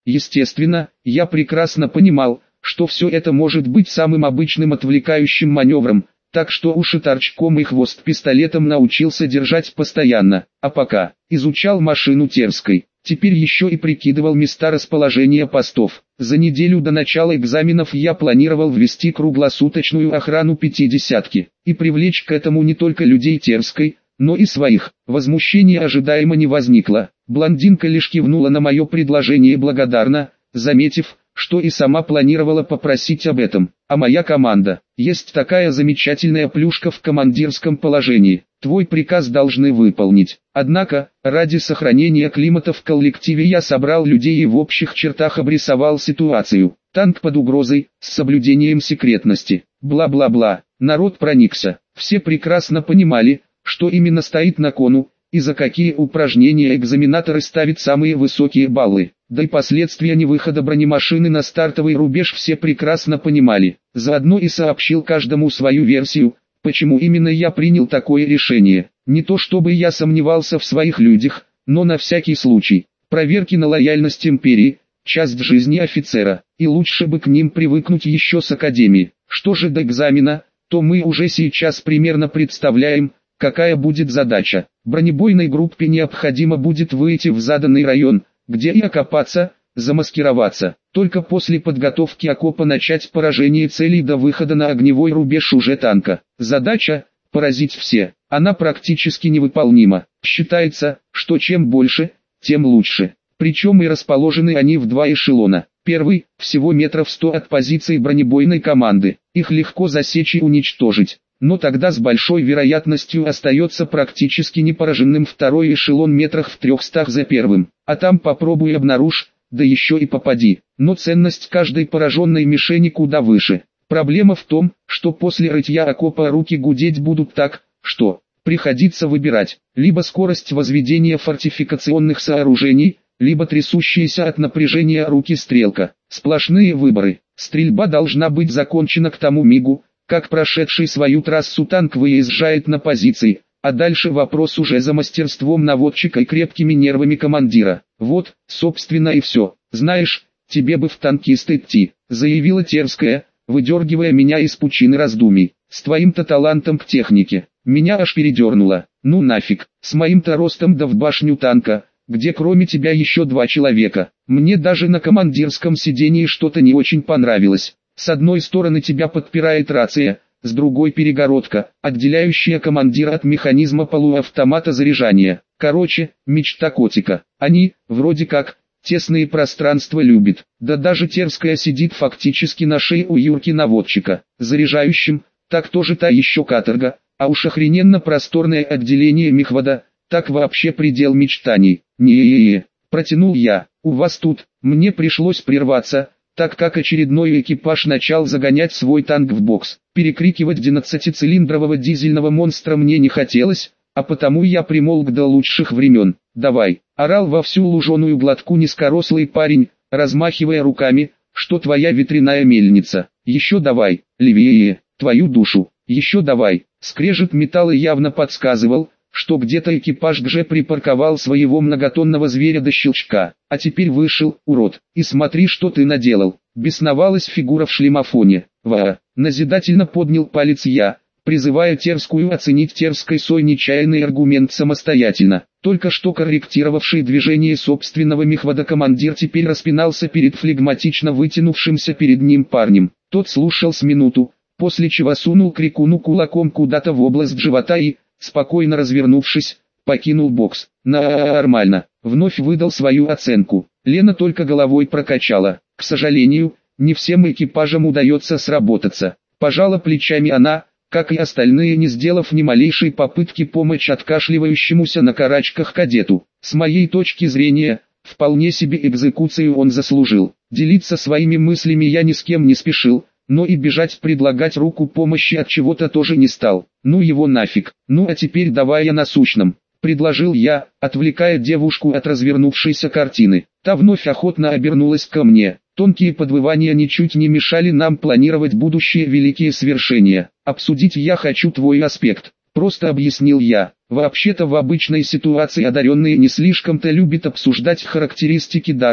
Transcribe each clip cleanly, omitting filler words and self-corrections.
Естественно, я прекрасно понимал, что все это может быть самым обычным отвлекающим маневром, так что уши торчком и хвост пистолетом научился держать постоянно, а пока изучал машину Терской, теперь еще и прикидывал места расположения постов. За неделю до начала экзаменов я планировал ввести круглосуточную охрану пятидесятки и привлечь к этому не только людей Терской, но и своих. Возмущения ожидаемо не возникло. Блондинка лишь кивнула на мое предложение благодарно, заметив, что и сама планировала попросить об этом. А моя команда, есть такая замечательная плюшка в командирском положении. Твой приказ должны выполнить. Однако, ради сохранения климата в коллективе я собрал людей и в общих чертах обрисовал ситуацию. Танк под угрозой, с соблюдением секретности. Бла-бла-бла. Народ проникся. Все прекрасно понимали, что именно стоит на кону, и за какие упражнения экзаменаторы ставят самые высокие баллы. Да и последствия невыхода бронемашины на стартовый рубеж все прекрасно понимали. Заодно и сообщил каждому свою версию, почему именно я принял такое решение. Не то чтобы я сомневался в своих людях, но на всякий случай. Проверки на лояльность империи – часть жизни офицера, и лучше бы к ним привыкнуть еще с академии. Что же до экзамена, то мы уже сейчас примерно представляем, какая будет задача. Бронебойной группе необходимо будет выйти в заданный район, где и окопаться, замаскироваться. Только после подготовки окопа начать поражение целей до выхода на огневой рубеж уже танка. Задача – поразить все. Она практически невыполнима. Считается, что чем больше, тем лучше. Причем и расположены они в два эшелона. Первый – всего метров 100 от позиции бронебойной команды. Их легко засечь и уничтожить. Но тогда с большой вероятностью остается практически непораженным второй эшелон метрах в 300 за первым. А там попробуй обнаружь, да еще и попади. Но ценность каждой пораженной мишени куда выше. Проблема в том, что после рытья окопа руки гудеть будут так, что приходится выбирать либо скорость возведения фортификационных сооружений, либо трясущиеся от напряжения руки стрелка. Сплошные выборы. Стрельба должна быть закончена к тому мигу, как прошедший свою трассу танк выезжает на позиции, а дальше вопрос уже за мастерством наводчика и крепкими нервами командира. Вот, собственно и все. Знаешь, тебе бы в танкист идти, заявила Терская, выдергивая меня из пучины раздумий. С твоим-то талантом к технике. Меня аж передернуло. Ну нафиг, с моим-то ростом да в башню танка, где кроме тебя еще два человека. Мне даже на командирском сидении что-то не очень понравилось. С одной стороны тебя подпирает рация, с другой перегородка, отделяющая командира от механизма полуавтомата заряжания. Короче, мечта котика. Они, вроде как, тесные пространства любят. Да даже Терская сидит фактически на шее у Юрки наводчика. Заряжающим, так тоже та еще каторга, а уж охрененно просторное отделение мехвода, так вообще предел мечтаний. Не-е-е, протянул я, у вас тут, мне пришлось прерваться, так как очередной экипаж начал загонять свой танк в бокс. Перекрикивать 12-цилиндрового дизельного монстра мне не хотелось, а потому я примолк до лучших времен. «Давай!» – орал во всю луженую глотку низкорослый парень, размахивая руками, «что твоя ветряная мельница? Еще давай, левее, твою душу, еще давай!» Скрежет металла явно подсказывал, что где-то экипаж ГЖ припарковал своего многотонного зверя до щелчка. «А теперь вышел, урод, и смотри, что ты наделал!» Бесновалась фигура в шлемофоне. Назидательно поднял палец я, призывая Терскую оценить Терской свой нечаянный аргумент самостоятельно. Только что корректировавший движение собственного мехвода командир теперь распинался перед флегматично вытянувшимся перед ним парнем. Тот слушал с минуту, после чего сунул крикуну кулаком куда-то в область живота и, спокойно развернувшись, покинул бокс. Нормально, вновь выдал свою оценку. Лена только головой прокачала. К сожалению, не всем экипажам удается сработаться. Пожала плечами она, как и остальные, не сделав ни малейшей попытки помочь откашливающемуся на карачках кадету. С моей точки зрения, вполне себе экзекуцию он заслужил. Делиться своими мыслями я ни с кем не спешил, но и бежать предлагать руку помощи от чего-то тоже не стал. Ну его нафиг. Ну а теперь давай я насущном, предложил я, отвлекая девушку от развернувшейся картины. Та вновь охотно обернулась ко мне. Тонкие подвывания ничуть не мешали нам планировать будущие великие свершения. Обсудить я хочу твой аспект, просто объяснил я. Вообще-то в обычной ситуации одаренные не слишком-то любят обсуждать характеристики дара,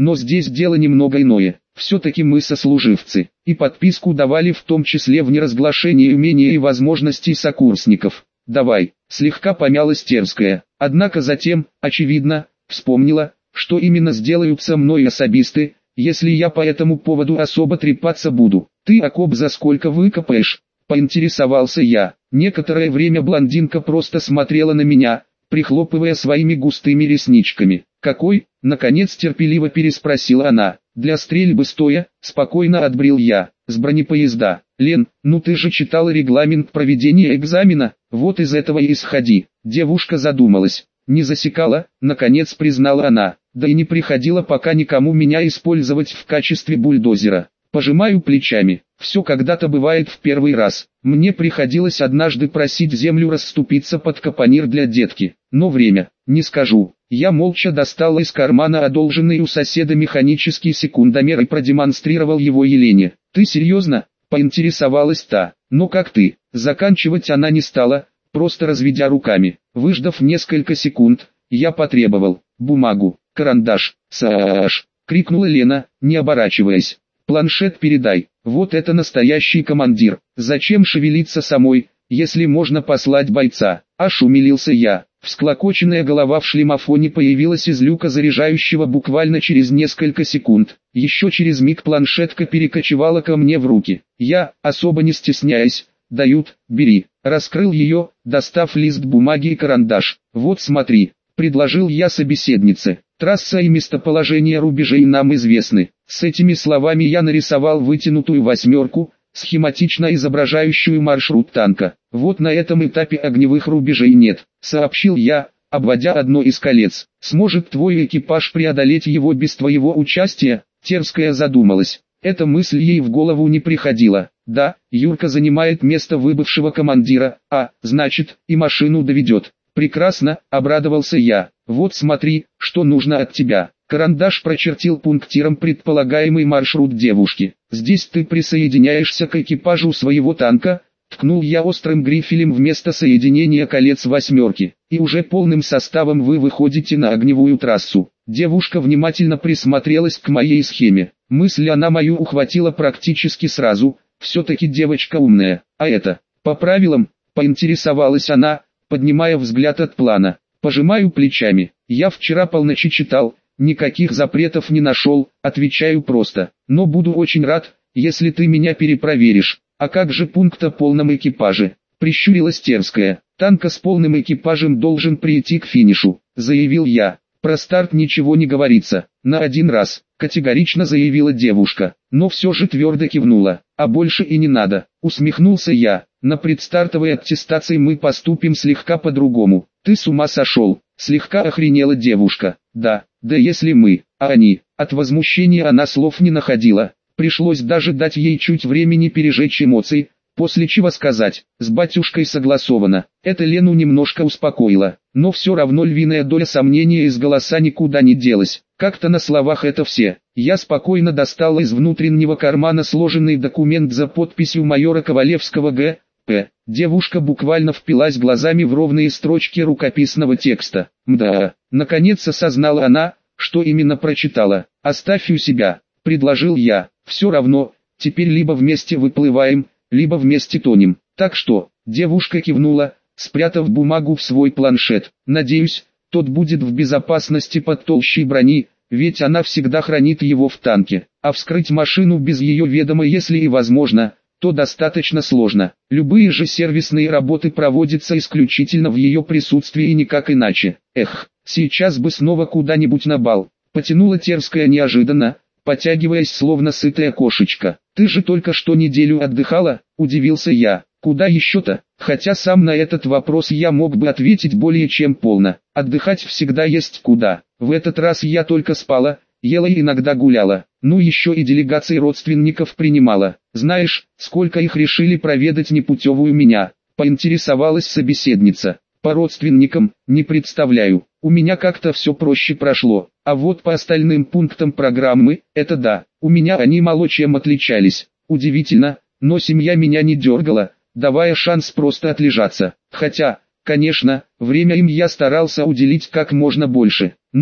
но здесь дело немного иное. Все-таки мы сослуживцы, и подписку давали в том числе в неразглашении умения и возможностей сокурсников. Давай, слегка помялась Терская, однако затем, очевидно, вспомнила, что именно сделают со мной особисты, если я по этому поводу особо трепаться буду. Ты окоп за сколько выкопаешь? Поинтересовался я. Некоторое время блондинка просто смотрела на меня, прихлопывая своими густыми ресничками. «Какой?» — наконец терпеливо переспросила она. «Для стрельбы стоя», — спокойно отбрил я, — «с бронепоезда». «Лен, ну ты же читала регламент проведения экзамена, вот из этого и исходи». Девушка задумалась. «Не засекала», — наконец признала она, — «да и не приходило пока никому меня использовать в качестве бульдозера». Пожимаю плечами. Все когда-то бывает в первый раз. Мне приходилось однажды просить землю расступиться под капонир для детки. Но время, не скажу. Я молча достал из кармана одолженный у соседа механический секундомер и продемонстрировал его Елене. «Ты серьезно?» — поинтересовалась та. «Но как ты?» Заканчивать она не стала, просто разведя руками. Выждав несколько секунд, я потребовал. «Бумагу, карандаш, Саш!» — крикнула Лена, не оборачиваясь. «Планшет передай, вот это настоящий командир, зачем шевелиться самой, если можно послать бойца?» Аж умилился я. Всклокоченная голова в шлемофоне появилась из люка заряжающего буквально через несколько секунд. Еще через миг планшетка перекочевала ко мне в руки. Я, особо не стесняясь, «дают, бери». Раскрыл ее, достав лист бумаги и карандаш. «Вот смотри», — предложил я собеседнице. «Трасса и местоположение рубежей нам известны». С этими словами я нарисовал вытянутую восьмерку, схематично изображающую маршрут танка. «Вот на этом этапе огневых рубежей нет», — сообщил я, обводя одно из колец. «Сможет твой экипаж преодолеть его без твоего участия?» Терская задумалась. Эта мысль ей в голову не приходила. «Да, Юрка занимает место выбывшего командира, значит, и машину доведет». «Прекрасно», — обрадовался я. «Вот смотри, что нужно от тебя». Карандаш прочертил пунктиром предполагаемый маршрут девушки. «Здесь ты присоединяешься к экипажу своего танка», — ткнул я острым грифелем вместо соединения колец восьмерки, «и уже полным составом вы выходите на огневую трассу». Девушка внимательно присмотрелась к моей схеме. Мысль она мою ухватила практически сразу, все-таки девочка умная. «А это, по правилам?» — поинтересовалась она, поднимая взгляд от плана. Пожимаю плечами. «Я вчера полночи читал, никаких запретов не нашел», отвечаю просто. «Но буду очень рад, если ты меня перепроверишь». «А как же пункт о полном экипаже?» Прищурилась Терская. «Танка с полным экипажем должен прийти к финишу», заявил я. «Про старт ничего не говорится. На один раз», категорично заявила девушка, но все же твердо кивнула. «А больше и не надо», усмехнулся я. «На предстартовой аттестации мы поступим слегка по-другому». «Ты с ума сошел?» Слегка охренела девушка. «Да если мы, а они». От возмущения она слов не находила. Пришлось даже дать ей чуть времени пережечь эмоции, после чего сказать: «С батюшкой согласовано». Это Лену немножко успокоило, но все равно львиная доля сомнения из голоса никуда не делась. Как-то на словах это все. Я спокойно достал из внутреннего кармана сложенный документ за подписью майора Ковалевского Г.П. Девушка буквально впилась глазами в ровные строчки рукописного текста. «Мда». Наконец осознала она, что именно прочитала. «Оставь у себя», — предложил я. «Все равно, теперь либо вместе выплываем, либо вместе тонем. Так что?» Девушка кивнула, спрятав бумагу в свой планшет. «Надеюсь, тот будет в безопасности под толщей брони, ведь она всегда хранит его в танке. А вскрыть машину без ее ведома, если и возможно, то достаточно сложно. Любые же сервисные работы проводятся исключительно в ее присутствии и никак иначе. Эх, сейчас бы снова куда-нибудь на бал». Потянула Терская неожиданно, потягиваясь словно сытая кошечка. «Ты же только что неделю отдыхала?» – удивился я. «Куда еще-то?» Хотя сам на этот вопрос я мог бы ответить более чем полно. Отдыхать всегда есть куда. В этот раз я только спала, ела и иногда гуляла. Ну еще и делегации родственников принимала. Знаешь, сколько их решили проведать непутевую меня? Поинтересовалась собеседница. По родственникам, не представляю. У меня как-то все проще прошло. А вот по остальным пунктам программы, это да, у меня они мало чем отличались. Удивительно, но семья меня не дергала, давая шанс просто отлежаться. Хотя, конечно, время им я старался уделить как можно больше. Но,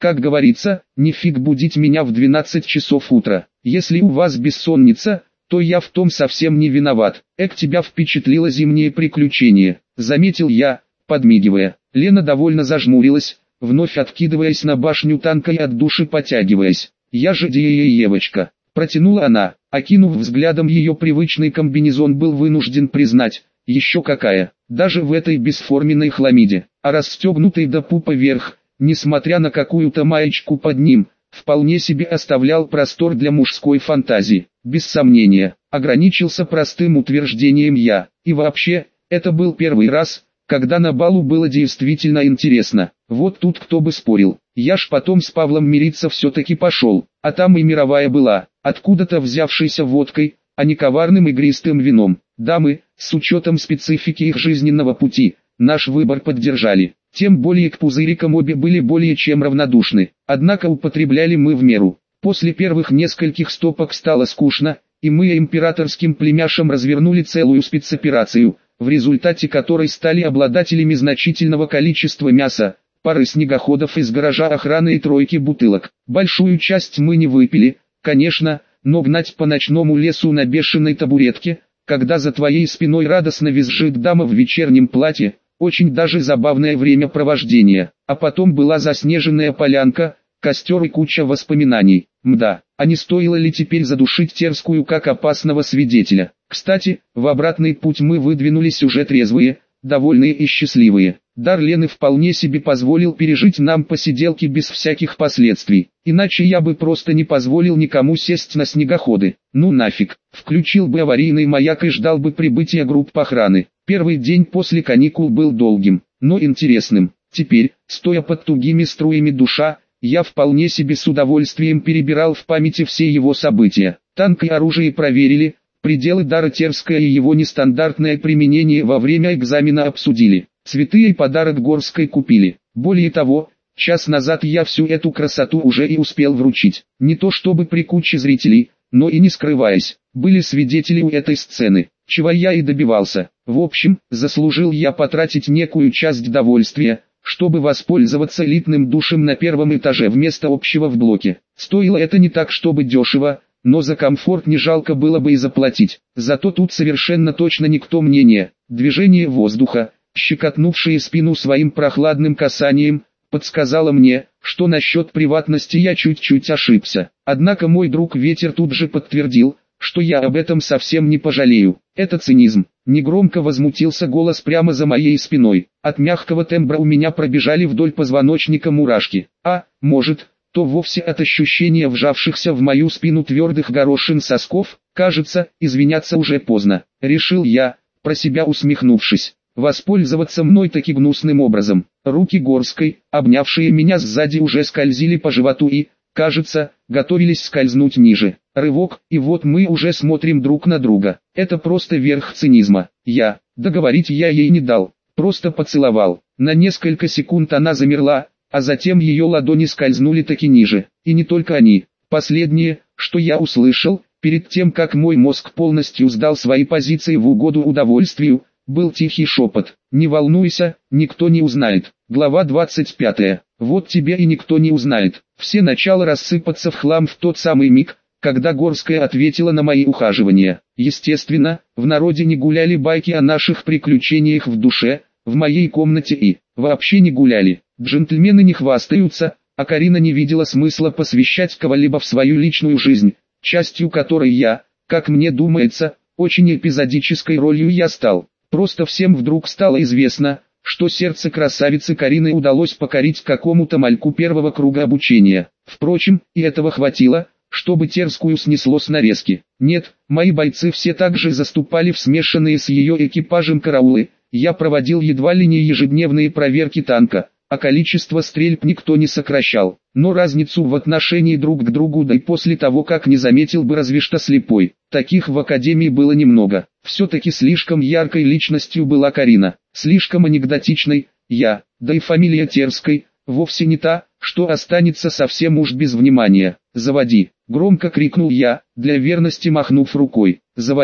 Как говорится, не фиг будить меня в 12 часов утра. Если у вас бессонница, то я в том совсем не виноват. Тебя впечатлило зимнее приключение, заметил я, подмигивая. Лена довольно зажмурилась, вновь откидываясь на башню танка и от души потягиваясь. Я же девочка, протянула она, окинув взглядом ее привычный комбинезон, был вынужден признать, еще какая, даже в этой бесформенной хламиде, а расстегнутый до пупа вверх, несмотря на какую-то маечку под ним, вполне себе оставлял простор для мужской фантазии. Без сомнения, ограничился простым утверждением я, и вообще, это был первый раз, когда на балу было действительно интересно. Вот тут кто бы спорил, я ж потом с Павлом мириться все-таки пошел, а там и мировая была, откуда-то взявшейся водкой, а не коварным игристым вином. Дамы, с учетом специфики их жизненного пути, наш выбор поддержали. Тем более к пузырикам обе были более чем равнодушны, однако употребляли мы в меру. После первых нескольких стопок стало скучно, и мы императорским племяшам развернули целую спецоперацию, в результате которой стали обладателями значительного количества мяса, пары снегоходов из гаража охраны и тройки бутылок. Большую часть мы не выпили, конечно, но гнать по ночному лесу на бешеной табуретке, когда за твоей спиной радостно визжит дама в вечернем платье, очень даже забавное времяпровождение. А потом была заснеженная полянка, костер и куча воспоминаний. Мда, а не стоило ли теперь задушить Терскую как опасного свидетеля? Кстати, в обратный путь мы выдвинулись уже трезвые, довольные и счастливые. Дар Лены вполне себе позволил пережить нам посиделки без всяких последствий. Иначе я бы просто не позволил никому сесть на снегоходы. Ну нафиг, включил бы аварийный маяк и ждал бы прибытия групп охраны. Первый день после каникул был долгим, но интересным. Теперь, стоя под тугими струями душа, я вполне себе с удовольствием перебирал в памяти все его события. Танк и оружие проверили, пределы дара Терская и его нестандартное применение во время экзамена обсудили. Цветы и подарок Горской купили. Более того, час назад я всю эту красоту уже и успел вручить. Не то чтобы при куче зрителей, но и не скрываясь, были свидетели у этой сцены, чего я и добивался. В общем, заслужил я потратить некую часть довольствия, чтобы воспользоваться элитным душем на первом этаже вместо общего в блоке. Стоило это не так чтобы дешево, но за комфорт не жалко было бы и заплатить. Зато тут совершенно точно никто мне не. Движение воздуха, щекотнувшее спину своим прохладным касанием, подсказало мне, что насчет приватности я чуть-чуть ошибся. Однако мой друг Ветер тут же подтвердил, что я об этом совсем не пожалею. Это цинизм. Негромко возмутился голос прямо за моей спиной. От мягкого тембра у меня пробежали вдоль позвоночника мурашки. А, может, то вовсе от ощущения вжавшихся в мою спину твердых горошин сосков. Кажется, извиняться уже поздно. Решил я, про себя усмехнувшись, воспользоваться мной таки гнусным образом. Руки Горской, обнявшие меня сзади, уже скользили по животу и, кажется, готовились скользнуть ниже. Рывок, и вот мы уже смотрим друг на друга. Это просто верх цинизма. Договорить я ей не дал, просто поцеловал. На несколько секунд она замерла, а затем ее ладони скользнули таки ниже. И не только они. Последнее, что я услышал, перед тем как мой мозг полностью сдал свои позиции в угоду удовольствию, был тихий шепот. «Не волнуйся, никто не узнает». Глава 25. Вот тебе и никто не узнает. Все начало рассыпаться в хлам в тот самый миг, когда Горская ответила на мои ухаживания. Естественно, в народе не гуляли байки о наших приключениях в душе, в моей комнате и вообще не гуляли. Джентльмены не хвастаются, а Карина не видела смысла посвящать кого-либо в свою личную жизнь, частью которой я, как мне думается, очень эпизодической ролью я стал. Просто всем вдруг стало известно, что сердце красавицы Карины удалось покорить какому-то мальку первого круга обучения. Впрочем, и этого хватило, чтобы Терскую снесло с нарезки. Нет, мои бойцы все также заступали в смешанные с ее экипажем караулы, я проводил едва ли не ежедневные проверки танка, а количество стрельб никто не сокращал. Но разницу в отношении друг к другу, да и после того, как не заметил бы разве что слепой, таких в академии было немного. Все-таки слишком яркой личностью была Карина, слишком анекдотичной, да и фамилия Терской, вовсе не та, что останется совсем уж без внимания. «Заводи!» — громко крикнул я, для верности махнув рукой. «Заводи!»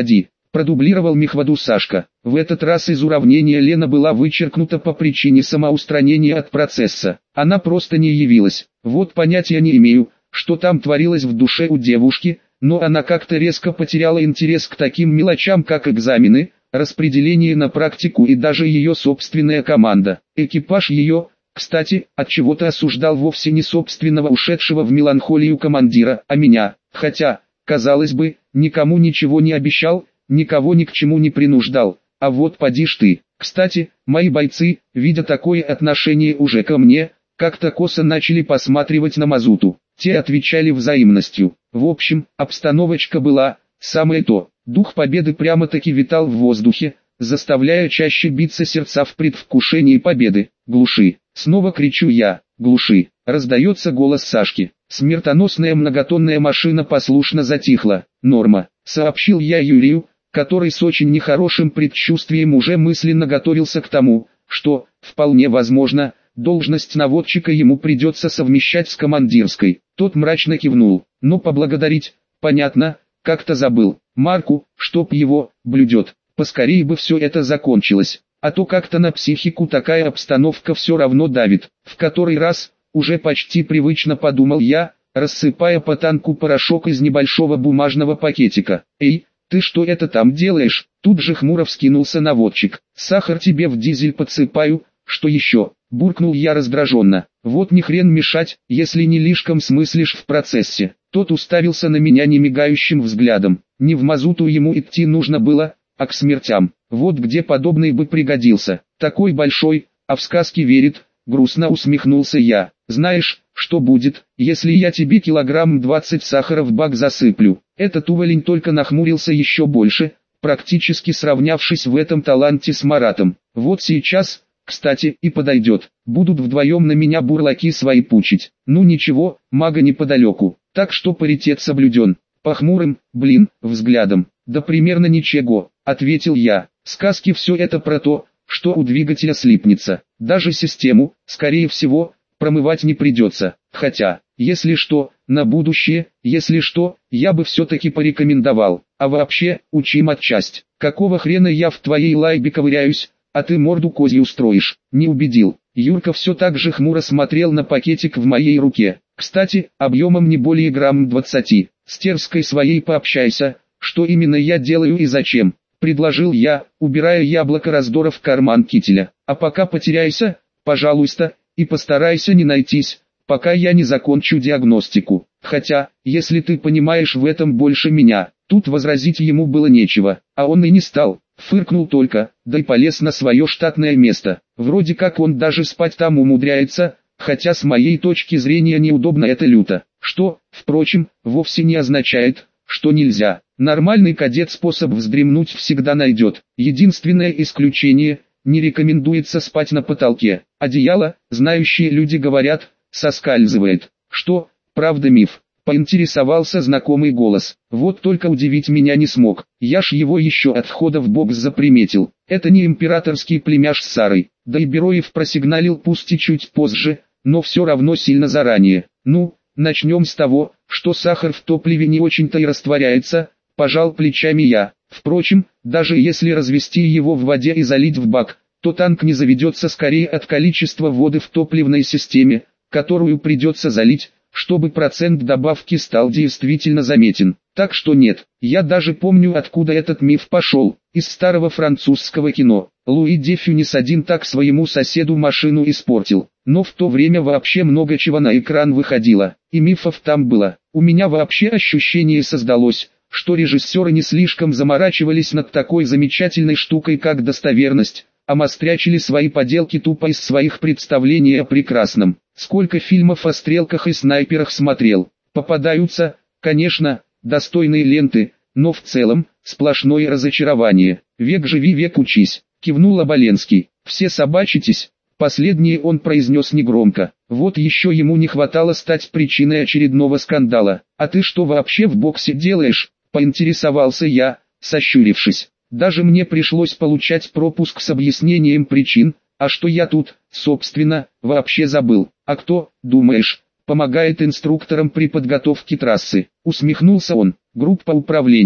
продублировал мехводу Сашка. В этот раз из уравнения Лена была вычеркнута по причине самоустранения от процесса. Она просто не явилась. Вот понятия не имею, что там творилось в душе у девушки, но она как-то резко потеряла интерес к таким мелочам, как экзамены, распределение на практику и даже ее собственная команда. Экипаж ее, кстати, отчего-то осуждал вовсе не собственного ушедшего в меланхолию командира, а меня, хотя, казалось бы, никому ничего не обещал, никого ни к чему не принуждал, а вот поди ж ты. Кстати, мои бойцы, видя такое отношение уже ко мне, как-то косо начали посматривать на Мазуту. Те отвечали взаимностью. В общем, обстановочка была самое то. Дух победы прямо-таки витал в воздухе, заставляя чаще биться сердца в предвкушении победы. «Глуши!» Снова кричу я. «Глуши!» Раздается голос Сашки. Смертоносная многотонная машина послушно затихла. «Норма», сообщил я Юрию, который с очень нехорошим предчувствием уже мысленно готовился к тому, что, вполне возможно, должность наводчика ему придется совмещать с командирской. Тот мрачно кивнул. Но поблагодарить, понятно, как-то забыл. Марку, чтоб его, блюдет. Поскорее бы все это закончилось. А то как-то на психику такая обстановка все равно давит. В который раз, уже почти привычно подумал я, рассыпая по танку порошок из небольшого бумажного пакетика. «Эй, ты что это там делаешь?» Тут же хмуро вскинулся наводчик. «Сахар тебе в дизель подсыпаю, что еще?» Буркнул я раздраженно. «Вот ни хрен мешать, если не лишком смыслишь в процессе». Тот уставился на меня немигающим взглядом. Не в Мазуту ему идти нужно было, а к смертям. Вот где подобный бы пригодился. Такой большой, а в сказки верит, грустно усмехнулся я. «Знаешь, что будет, если я тебе килограмм 20 сахара в бак засыплю?» Этот уволень только нахмурился еще больше, практически сравнявшись в этом таланте с Маратом. «Вот сейчас, кстати, и подойдет. Будут вдвоем на меня бурлаки свои пучить. Ну ничего, мага неподалеку, так что паритет соблюден». По хмурым, взглядом. «Да примерно ничего», ответил я. «Сказки все это про то, что у двигателя слипнется. Даже систему, скорее всего, промывать не придется. Хотя, если что, на будущее, если что, я бы все-таки порекомендовал. А вообще, учи матчасть. Какого хрена я в твоей лайбе ковыряюсь, а ты морду козью строишь?» Не убедил. Юрка все так же хмуро смотрел на пакетик в моей руке. «Кстати, объемом не более грамм 20. С Терской своей пообщайся, что именно я делаю и зачем», предложил я, убирая яблоко раздора в карман кителя. «А пока потеряйся, пожалуйста, и постарайся не найтись, пока я не закончу диагностику. Хотя, если ты понимаешь в этом больше меня». Тут возразить ему было нечего, а он и не стал, фыркнул только, да и полез на свое штатное место. Вроде как он даже спать там умудряется, хотя с моей точки зрения неудобно это люто. Что, впрочем, вовсе не означает, что нельзя. Нормальный кадет способ вздремнуть всегда найдет. Единственное исключение – не рекомендуется спать на потолке. Одеяло, знающие люди говорят, соскальзывает. Что, правда миф? Поинтересовался знакомый голос. Вот только удивить меня не смог. Я ж его еще от входа в бокс заприметил. Это не императорский племяш с Сарой. Да и Бероев просигналил пусть и чуть позже, но все равно сильно заранее. Ну, начнем с того, что сахар в топливе не очень-то и растворяется, пожал плечами я. Впрочем, даже если развести его в воде и залить в бак, то танк не заведется скорее от количества воды в топливной системе, которую придется залить, чтобы процент добавки стал действительно заметен. Так что нет, я даже помню, откуда этот миф пошел, из старого французского кино. Луи де Фюнес один так своему соседу машину испортил, но в то время вообще много чего на экран выходило, и мифов там было. У меня вообще ощущение создалось, что режиссеры не слишком заморачивались над такой замечательной штукой, как достоверность, а мострячили свои поделки тупо из своих представлений о прекрасном. Сколько фильмов о стрелках и снайперах смотрел. Попадаются, конечно, достойные ленты, но в целом, сплошное разочарование. «Век живи, век учись», кивнул Оболенский. «Все собачитесь». Последнее он произнес негромко. Вот еще ему не хватало стать причиной очередного скандала. «А ты что вообще в боксе делаешь?» поинтересовался я, сощурившись. Даже мне пришлось получать пропуск с объяснением причин, а что я тут, собственно, вообще забыл. «А кто, думаешь, помогает инструкторам при подготовке трассы?» Усмехнулся он. «Группа управления».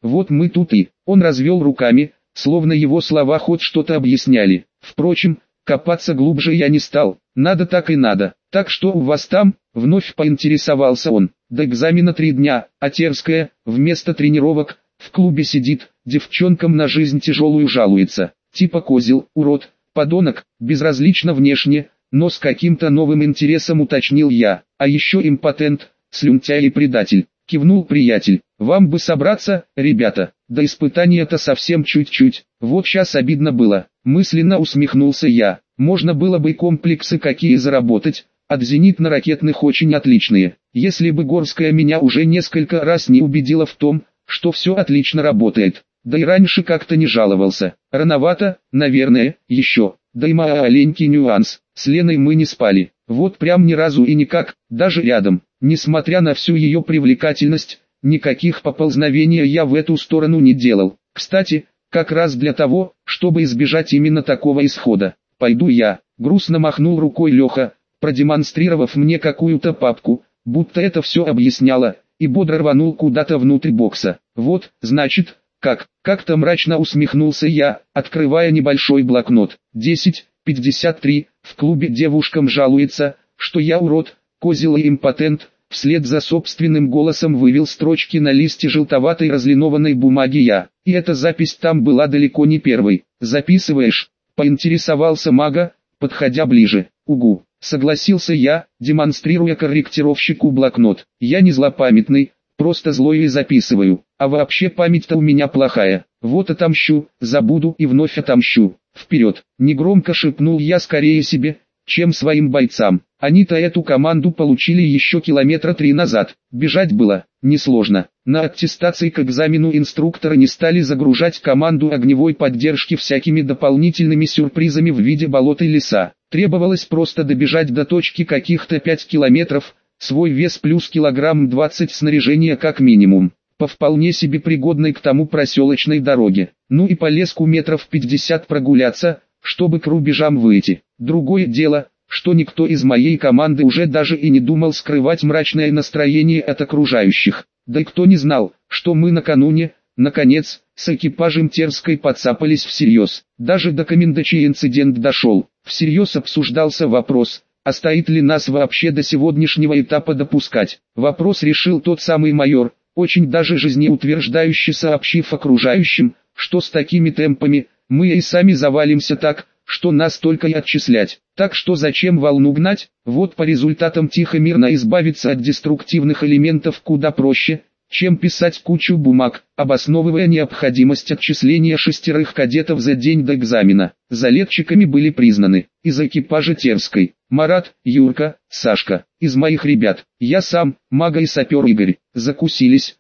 Вот мы тут и... Он развел руками, словно его слова хоть что-то объясняли. Впрочем, копаться глубже я не стал. Надо так и надо. Так что у вас там? Вновь поинтересовался он. До экзамена 3 дня, а Терская, вместо тренировок, в клубе сидит, девчонкам на жизнь тяжелую жалуется. Типа козел, урод, подонок, безразлично внешне, но с каким-то новым интересом уточнил я. А еще импотент, слюнтяй и предатель. Кивнул приятель. Вам бы собраться, ребята, до испытания-то совсем чуть-чуть. Вот сейчас обидно было. Мысленно усмехнулся я. Можно было бы комплексы какие заработать, от зенитно-ракетных очень отличные. Если бы Горская меня уже несколько раз не убедила в том, что все отлично работает. Да и раньше как-то не жаловался. Рановато, наверное, еще. Да и маленький нюанс. С Леной мы не спали. Вот прям ни разу и никак, даже рядом. Несмотря на всю ее привлекательность, никаких поползновений я в эту сторону не делал. Кстати, как раз для того, чтобы избежать именно такого исхода. Пойду я. Грустно махнул рукой Леха, продемонстрировав мне какую-то папку, будто это все объясняло, и бодро рванул куда-то внутрь бокса. Вот, значит, как-то мрачно усмехнулся я, открывая небольшой блокнот. 10:53, в клубе девушкам жалуется, что я урод, козел и импотент, вслед за собственным голосом вывел строчки на листе желтоватой разлинованной бумаги я. И эта запись там была далеко не первой. «Записываешь?» — поинтересовался Мага, подходя ближе. «Угу», — согласился я, демонстрируя корректировщику блокнот. «Я не злопамятный, просто злой и записываю, а вообще память-то у меня плохая. Вот отомщу, забуду и вновь отомщу. Вперед!» Негромко шепнул я скорее себе, чем своим бойцам. Они-то эту команду получили еще километра 3 назад. Бежать было несложно. На аттестации к экзамену инструктора не стали загружать команду огневой поддержки всякими дополнительными сюрпризами в виде болот и леса. Требовалось просто добежать до точки каких-то 5 километров, свой вес плюс килограмм 20 снаряжения как минимум, по вполне себе пригодной к тому проселочной дороге. Ну и по леску метров 50 прогуляться, чтобы к рубежам выйти. Другое дело, что никто из моей команды уже даже и не думал скрывать мрачное настроение от окружающих. Да и кто не знал, что мы накануне, наконец, с экипажем Терской подцапались всерьез. Даже до комендачей инцидент дошел. Всерьез обсуждался вопрос, а стоит ли нас вообще до сегодняшнего этапа допускать. Вопрос решил тот самый майор, очень даже жизнеутверждающе сообщив окружающим, что с такими темпами, мы и сами завалимся так, что нас только и отчислять. Так что зачем волну гнать? Вот по результатам тихо-мирно избавиться от деструктивных элементов куда проще, чем писать кучу бумаг, обосновывая необходимость отчисления 6 кадетов за день до экзамена. Залетчиками были признаны из экипажа Терской Марат, Юрка, Сашка. Из моих ребят я сам, Мага и сапер Игорь. Закусились,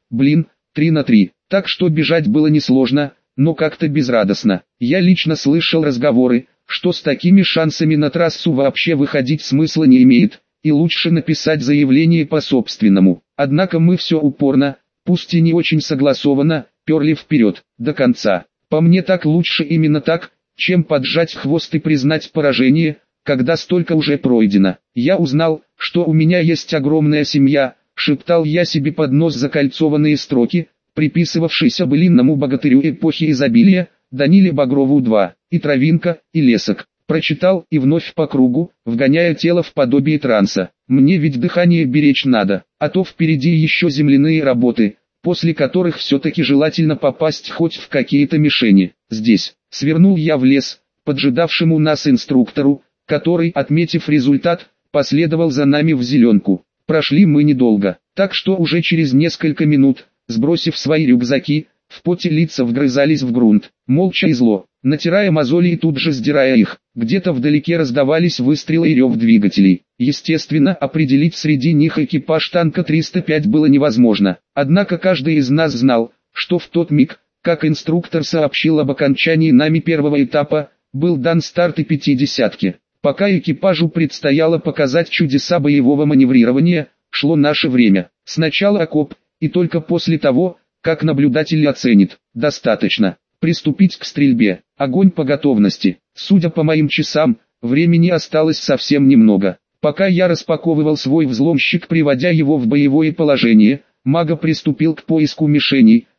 3 на 3. Так что бежать было несложно, но как-то безрадостно. Я лично слышал разговоры, что с такими шансами на трассу вообще выходить смысла не имеет, и лучше написать заявление по собственному. Однако мы все упорно, пусть и не очень согласованно, перли вперед, до конца. По мне так лучше именно так, чем поджать хвост и признать поражение, когда столько уже пройдено. Я узнал, что у меня есть огромная семья, шептал я себе под нос закольцованные строки, приписывавшийся былинному богатырю эпохи изобилия, Даниле Багрову 2, и травинка, и лесок. Прочитал и вновь по кругу, вгоняя тело в подобие транса. Мне ведь дыхание беречь надо, а то впереди еще земляные работы, после которых все-таки желательно попасть хоть в какие-то мишени. Здесь, свернул я в лес, поджидавшему нас инструктору, который, отметив результат, последовал за нами в зеленку. Прошли мы недолго, так что уже через несколько минут, сбросив свои рюкзаки, в поте лица вгрызались в грунт, молча и зло, натирая мозоли и тут же сдирая их. Где-то вдалеке раздавались выстрелы и рев двигателей. Естественно, определить среди них экипаж танка 305 было невозможно. Однако каждый из нас знал, что в тот миг, как инструктор сообщил об окончании нами первого этапа, был дан старт и 50-ки. Пока экипажу предстояло показать чудеса боевого маневрирования, шло наше время. Сначала окоп, и только после того, как наблюдатель оценит, достаточно, приступить к стрельбе. Огонь по готовности. Судя по моим часам, времени осталось совсем немного. Пока я распаковывал свой взломщик, приводя его в боевое положение, Мага приступил к поиску мишеней,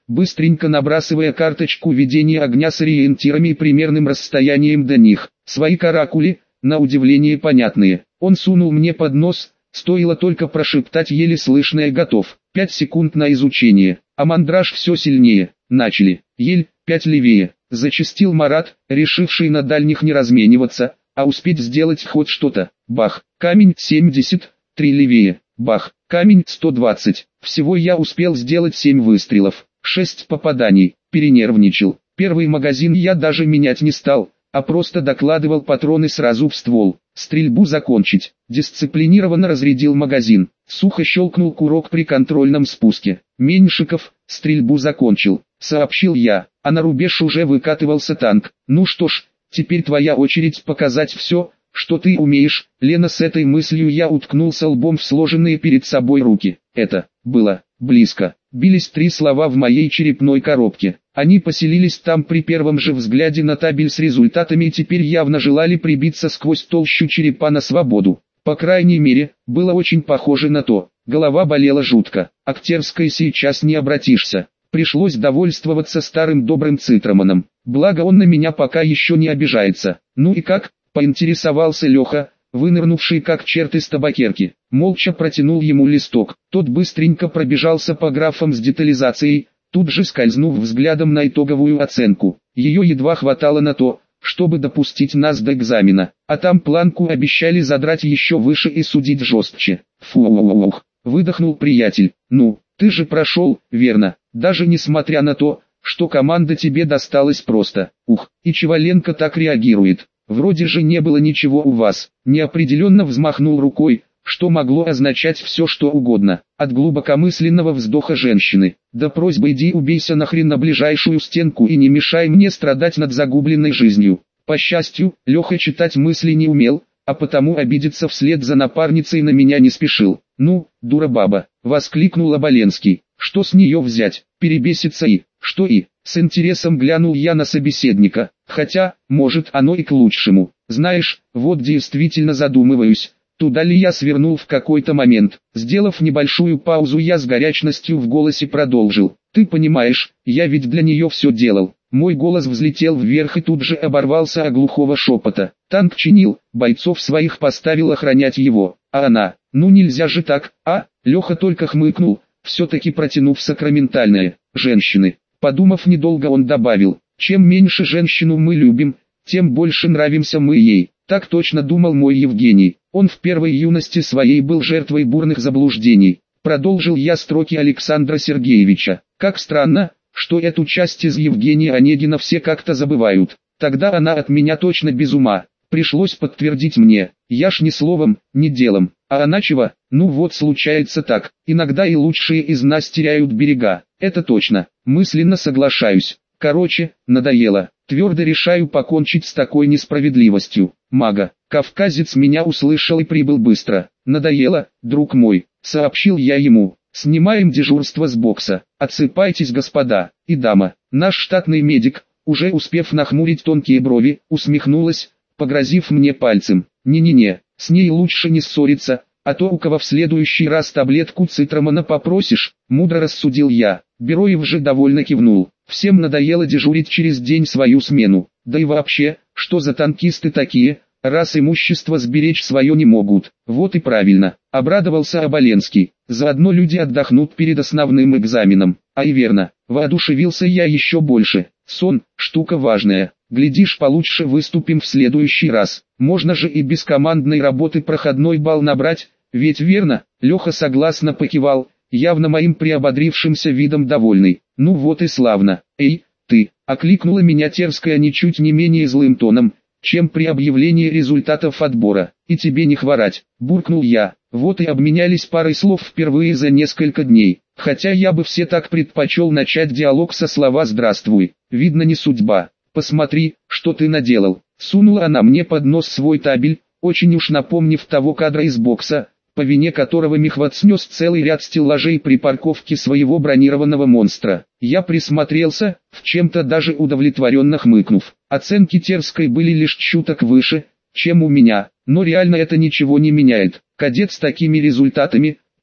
быстренько набрасывая карточку ведения огня с ориентирами и примерным расстоянием до них. Свои каракули, на удивление понятные, он сунул мне под нос, стоило только прошептать еле слышное «готов». 5 секунд на изучение, а мандраж все сильнее. Начали. Ель, 5 левее. Зачастил Марат, решивший на дальних не размениваться, а успеть сделать хоть что-то. Бах. Камень 70, 3 левее. Бах. Камень 120. Всего я успел сделать 7 выстрелов. 6 попаданий. Перенервничал. Первый магазин я даже менять не стал, а просто докладывал патроны сразу в ствол. Стрельбу закончить. Дисциплинированно разрядил магазин. Сухо щелкнул курок при контрольном спуске. Меньшиков, стрельбу закончил, сообщил я, а на рубеж уже выкатывался танк. Ну что ж, теперь твоя очередь показать все, что ты умеешь. Лена, с этой мыслью я уткнулся лбом в сложенные перед собой руки. Это было близко. Бились 3 слова в моей черепной коробке. Они поселились там при первом же взгляде на табель с результатами и теперь явно желали прибиться сквозь толщу черепа на свободу. По крайней мере, было очень похоже на то. Голова болела жутко. Актерской сейчас не обратишься. Пришлось довольствоваться старым добрым цитрамоном. Благо он на меня пока еще не обижается. Ну и как? Поинтересовался Леха, вынырнувший как черт из табакерки. Молча протянул ему листок. Тот быстренько пробежался по графам с детализацией, тут же скользнув взглядом на итоговую оценку. Ее едва хватало на то, чтобы допустить нас до экзамена, а там планку обещали задрать еще выше и судить жестче. Фух, выдохнул приятель. Ну, ты же прошел, верно, даже несмотря на то, что команда тебе досталась просто. Ух, и Чеваленко так реагирует. Вроде же не было ничего у вас. Неопределенно взмахнул рукой, что могло означать все что угодно, от глубокомысленного вздоха женщины, до просьбы «иди убейся нахрен на ближайшую стенку и не мешай мне страдать над загубленной жизнью». По счастью, Леха читать мысли не умел, а потому обидеться вслед за напарницей на меня не спешил. «Ну, дура баба», — воскликнул Оболенский, — «что с нее взять, перебесится и, что и». С интересом глянул я на собеседника, хотя, может оно и к лучшему. Знаешь, вот действительно задумываюсь, туда ли я свернул в какой-то момент. Сделав небольшую паузу, я с горячностью в голосе продолжил. Ты понимаешь, я ведь для нее все делал. Мой голос взлетел вверх и тут же оборвался от глухого шепота. Танк чинил, бойцов своих поставил охранять его, а она, ну нельзя же так, а? Леха только хмыкнул, все-таки протянув сакраментальное, женщины. Подумав недолго, он добавил, чем меньше женщину мы любим, тем больше нравимся мы ей. Так точно думал мой Евгений. Он в первой юности своей был жертвой бурных заблуждений. Продолжил я строки Александра Сергеевича. Как странно, что эту часть из Евгения Онегина все как-то забывают. Тогда она от меня точно без ума. Пришлось подтвердить мне. Я ж ни словом, ни делом. А она чего? Ну вот случается так. Иногда и лучшие из нас теряют берега. Это точно. Мысленно соглашаюсь. Короче, надоело. Твердо решаю покончить с такой несправедливостью. Мага, кавказец меня услышал и прибыл быстро. Надоело, друг мой, сообщил я ему. Снимаем дежурство с бокса. Отсыпайтесь, господа и дама. Наш штатный медик, уже успев нахмурить тонкие брови, усмехнулась, погрозив мне пальцем. Не-не-не, с ней лучше не ссориться, а то у кого в следующий раз таблетку цитрамона попросишь, мудро рассудил я. Бероев же довольно кивнул. Всем надоело дежурить через день свою смену. Да и вообще, что за танкисты такие, раз имущество сберечь свое не могут. Вот и правильно, обрадовался Оболенский. Заодно люди отдохнут перед основным экзаменом. А и верно, воодушевился я еще больше. Сон, штука важная. Глядишь, получше выступим в следующий раз. Можно же и без командной работы проходной балл набрать, ведь верно? Леха согласно покивал, явно моим приободрившимся видом довольный. Ну вот и славно. Эй, ты, окликнула меня Терская ничуть не менее злым тоном, чем при объявлении результатов отбора. И тебе не хворать, буркнул я. Вот и обменялись парой слов впервые за несколько дней. Хотя я бы все так предпочел начать диалог со слова «здравствуй». Видно, не судьба. Посмотри, что ты наделал. Сунула она мне под нос свой табель, очень уж напомнив того кадра из бокса, по вине которого Михват снес целый ряд стеллажей при парковке своего бронированного монстра. Я присмотрелся, в чем-то даже удовлетворенно хмыкнув. Оценки Терской были лишь чуток выше, чем у меня, но реально это ничего не меняет. Кадет с такими результатами,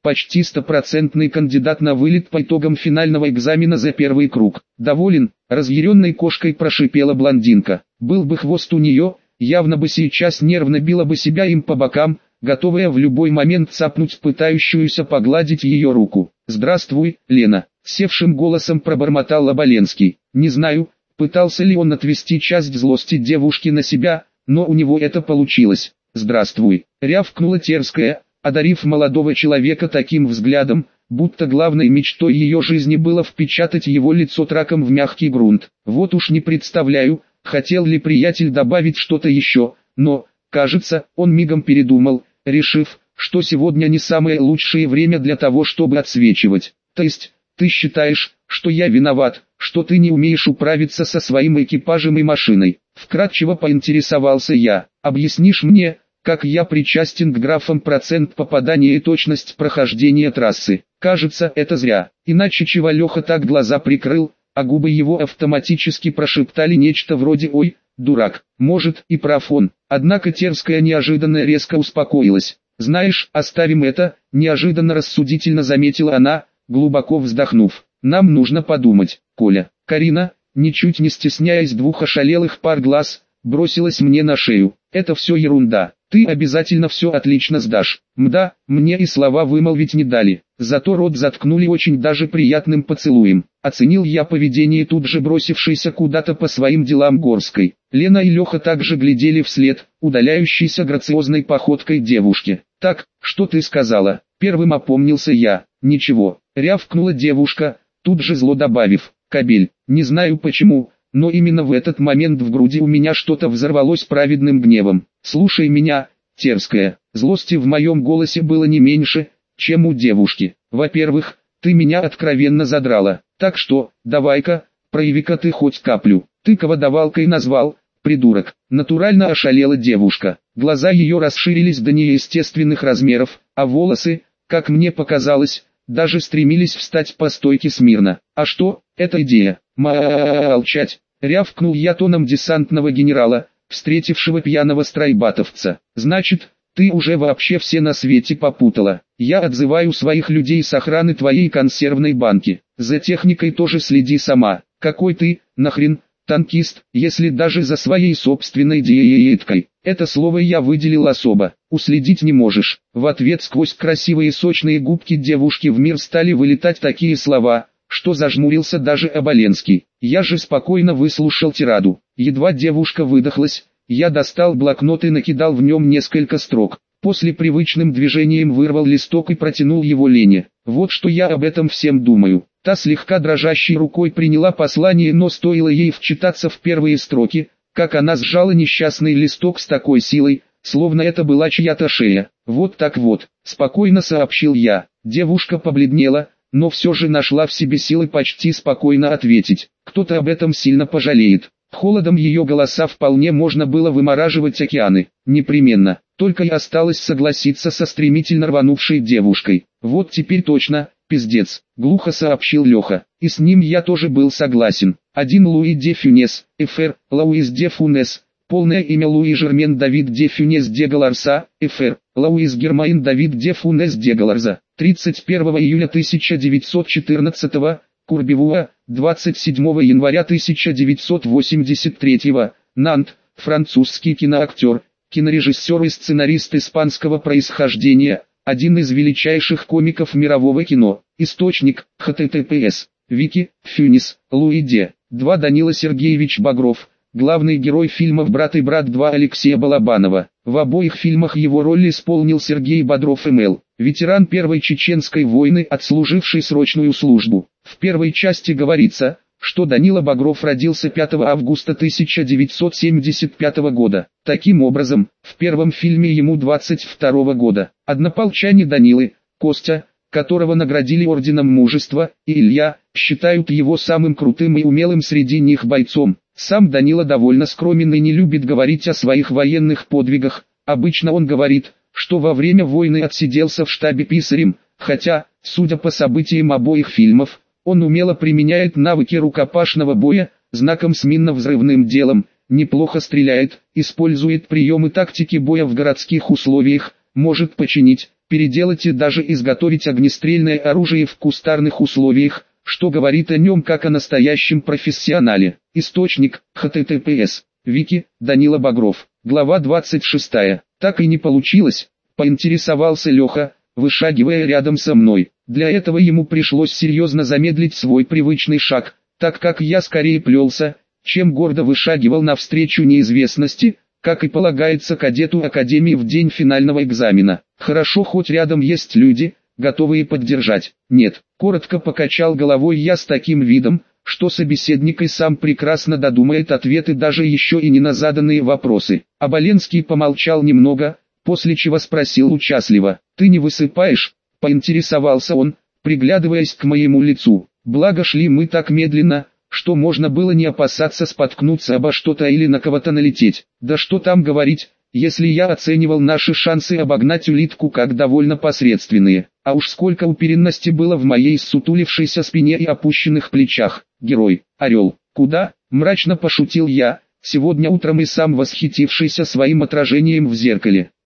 почти стопроцентный кандидат на вылет по итогам финального экзамена за первый круг. Доволен, разъяренной кошкой прошипела блондинка. Был бы хвост у нее, явно бы сейчас нервно била бы себя им по бокам, готовая в любой момент цапнуть пытающуюся погладить ее руку. «Здравствуй, Лена», — севшим голосом пробормотал Оболенский. Не знаю, пытался ли он отвести часть злости девушки на себя, но у него это получилось. «Здравствуй», — рявкнула Терская, одарив молодого человека таким взглядом, будто главной мечтой ее жизни было впечатать его лицо траком в мягкий грунт. Вот уж не представляю, хотел ли приятель добавить что-то еще, но, кажется, он мигом передумал, решив, что сегодня не самое лучшее время для того, чтобы отсвечивать. То есть, ты считаешь, что я виноват, что ты не умеешь управиться со своим экипажем и машиной? Вкратчиво поинтересовался я. Объяснишь мне, как я причастен к графам процент попадания и точность прохождения трассы? Кажется, это зря. Иначе чего Леха так глаза прикрыл, а губы его автоматически прошептали нечто вроде «Ой, дурак». Может, и прав он. Однако Терская неожиданно резко успокоилась. «Знаешь, оставим это», — неожиданно рассудительно заметила она, глубоко вздохнув. «Нам нужно подумать, Коля». Карина, ничуть не стесняясь двух ошалелых пар глаз, бросилась мне на шею. «Это все ерунда. Ты обязательно все отлично сдашь». Мда, мне и слова вымолвить не дали. Зато рот заткнули очень даже приятным поцелуем. Оценил я поведение тут же бросившейся куда-то по своим делам Горской. Лена и Леха также глядели вслед, удаляющейся грациозной походкой девушки. «Так, что ты сказала?» Первым опомнился я. «Ничего», — рявкнула девушка, тут же зло добавив. «Кобель, не знаю почему, но именно в этот момент в груди у меня что-то взорвалось праведным гневом. Слушай меня, Терская». Злости в моем голосе было не меньше, чем у девушки. «Во-первых, ты меня откровенно задрала, так что, давай-ка, прояви-ка ты хоть каплю». «Ты кого давалкой назвал, придурок?» Натурально ошалела девушка. Глаза ее расширились до неестественных размеров, а волосы, как мне показалось, даже стремились встать по стойке смирно. «А что, это идея?» «Молчать!» — рявкнул я тоном десантного генерала, встретившего пьяного страйбатовца. «Значит, ты уже вообще все на свете попутала. Я отзываю своих людей с охраны твоей консервной банки. За техникой тоже следи сама. Какой ты, нахрен, танкист, если даже за своей собственной диеткой?» Это слово я выделил особо. «Уследить не можешь». В ответ сквозь красивые сочные губки девушки в мир стали вылетать такие слова, что зажмурился даже Оболенский. Я же спокойно выслушал тираду. Едва девушка выдохлась, я достал блокнот и накидал в нем несколько строк. После привычным движением вырвал листок и протянул его Лене. «Вот что я об этом всем думаю». Та слегка дрожащей рукой приняла послание, но стоило ей вчитаться в первые строки, как она сжала несчастный листок с такой силой, словно это была чья-то шея. «Вот так вот», — спокойно сообщил я. Девушка побледнела, но все же нашла в себе силы почти спокойно ответить. «Кто-то об этом сильно пожалеет». Холодом ее голоса вполне можно было вымораживать океаны. Непременно. Только и осталось согласиться со стремительно рванувшей девушкой. «Вот теперь точно, пиздец», — глухо сообщил Леха. И с ним я тоже был согласен. Один Луи де Фюнес, Фр. Луис де Фюнес. Полное имя Луи Жермен Давид де Фюнес де Галарса, Фр. Луис Гермаин Давид де Фюнес де Галарза. 31 июля 1914, Курбевуа, 27 января 1983, Нант, французский киноактер, кинорежиссер и сценарист испанского происхождения, один из величайших комиков мирового кино. Источник, https, Вики, Фюнес, Луи Де. 2 Данила Сергеевич Багров, главный герой фильмов «Брат и брат 2» Алексея Балабанова. В обоих фильмах его роль исполнил Сергей Бодров МЛ, ветеран Первой Чеченской войны, отслуживший срочную службу. В первой части говорится, что Данила Багров родился 5 августа 1975 года. Таким образом, в первом фильме ему 22 года. Однополчане Данилы, Костя, которого наградили орденом мужества, и Илья, считают его самым крутым и умелым среди них бойцом. Сам Данила довольно скромен и не любит говорить о своих военных подвигах. Обычно он говорит, что во время войны отсиделся в штабе писарем, хотя, судя по событиям обоих фильмов, он умело применяет навыки рукопашного боя, знаком с минно-взрывным делом, неплохо стреляет, использует приемы тактики боя в городских условиях, может починить, переделать и даже изготовить огнестрельное оружие в кустарных условиях, что говорит о нем как о настоящем профессионале. Источник, https, Вики, Данила Багров, глава 26. Так и не получилось, поинтересовался Леха, вышагивая рядом со мной. Для этого ему пришлось серьезно замедлить свой привычный шаг, так как я скорее плелся, чем гордо вышагивал навстречу неизвестности, как и полагается кадету Академии в день финального экзамена. Хорошо, хоть рядом есть люди, готовые поддержать. Нет, коротко покачал головой я с таким видом, что собеседник и сам прекрасно додумает ответы даже еще и не на заданные вопросы. Оболенский помолчал немного, после чего спросил участливо: «Ты не высыпаешь?» – поинтересовался он, приглядываясь к моему лицу. Благо шли мы так медленно, что можно было не опасаться споткнуться обо что-то или на кого-то налететь. Да что там говорить, если я оценивал наши шансы обогнать улитку как довольно посредственные. А уж сколько уверенности было в моей ссутулившейся спине и опущенных плечах. Герой, орел, куда? Мрачно пошутил я, сегодня утром и сам восхитившийся своим отражением в зеркале.